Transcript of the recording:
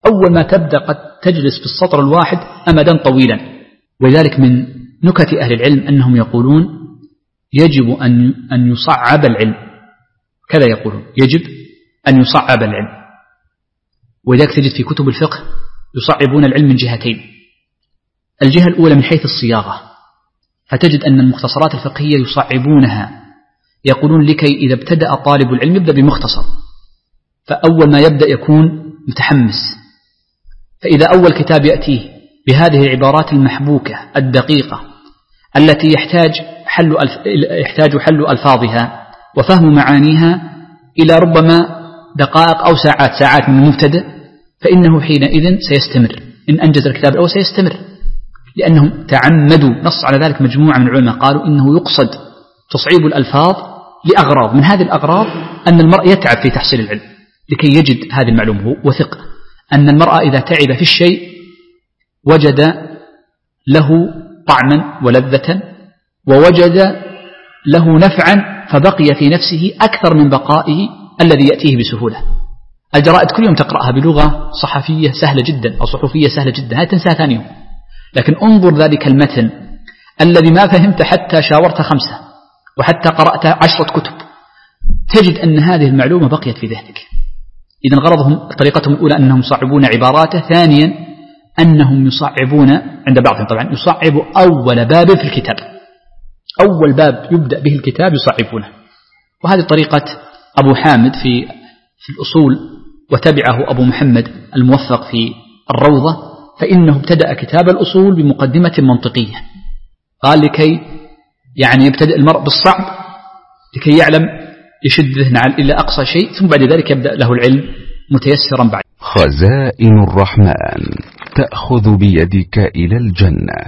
أول ما تبدأ قد تجلس في السطر الواحد أمدا طويلا. ولذلك من نكت أهل العلم أنهم يقولون يجب أن يصعب العلم، كذا يقولون يجب أن يصعب العلم. ولذلك تجد في كتب الفقه يصعبون العلم من جهتين. الجهة الأولى من حيث الصياغة، فتجد أن المختصرات الفقهية يصعبونها، يقولون لكي إذا ابتدأ طالب العلم يبدأ بمختصر، فأول ما يبدأ يكون متحمس، فإذا أول كتاب يأتيه بهذه العبارات المحبوكة الدقيقة التي يحتاج حل ألفاظها وفهم معانيها إلى ربما دقائق أو ساعات من المبتدأ، فإنه حينئذ سيستمر. إن أنجز الكتاب الأول سيستمر، لأنهم تعمدوا، نص على ذلك مجموعة من العلماء، قالوا إنه يقصد تصعيب الألفاظ لأغراض، من هذه الأغراض أن المرء يتعب في تحصيل العلم لكي يجد هذه المعلومة، وثق أن المرء إذا تعب في الشيء وجد له طعما ولذة ووجد له نفعا فبقي في نفسه أكثر من بقائه الذي يأتيه بسهولة. الجرائد كل يوم تقرأها بلغة صحفية سهلة جدا أو صحفية سهلة جدا، هذا تنساها ثاني يوم، لكن انظر ذلك المتن الذي ما فهمت حتى شاورت 5 وحتى قرأت 10 كتب، تجد أن هذه المعلومة بقيت في ذهنك. إذن غرضهم طريقتهم الأولى أنهم يصعبون عباراته، ثانيا أنهم يصعبون عند بعضهم طبعا يصعب أول باب في الكتاب، أول باب يبدأ به الكتاب يصعبونه. وهذه طريقة أبو حامد في الأصول، وتبعه أبو محمد الموفق في الروضة، فإنه ابتدأ كتاب الأصول بمقدمة منطقية، قال لكي يعني يبتدأ المرء بالصعب لكي يعلم يشد ذهنه إلى أقصى شيء، ثم بعد ذلك يبدأ له العلم متيسرا بعد. خزائن الرحمن تأخذ بيدك إلى الجنة.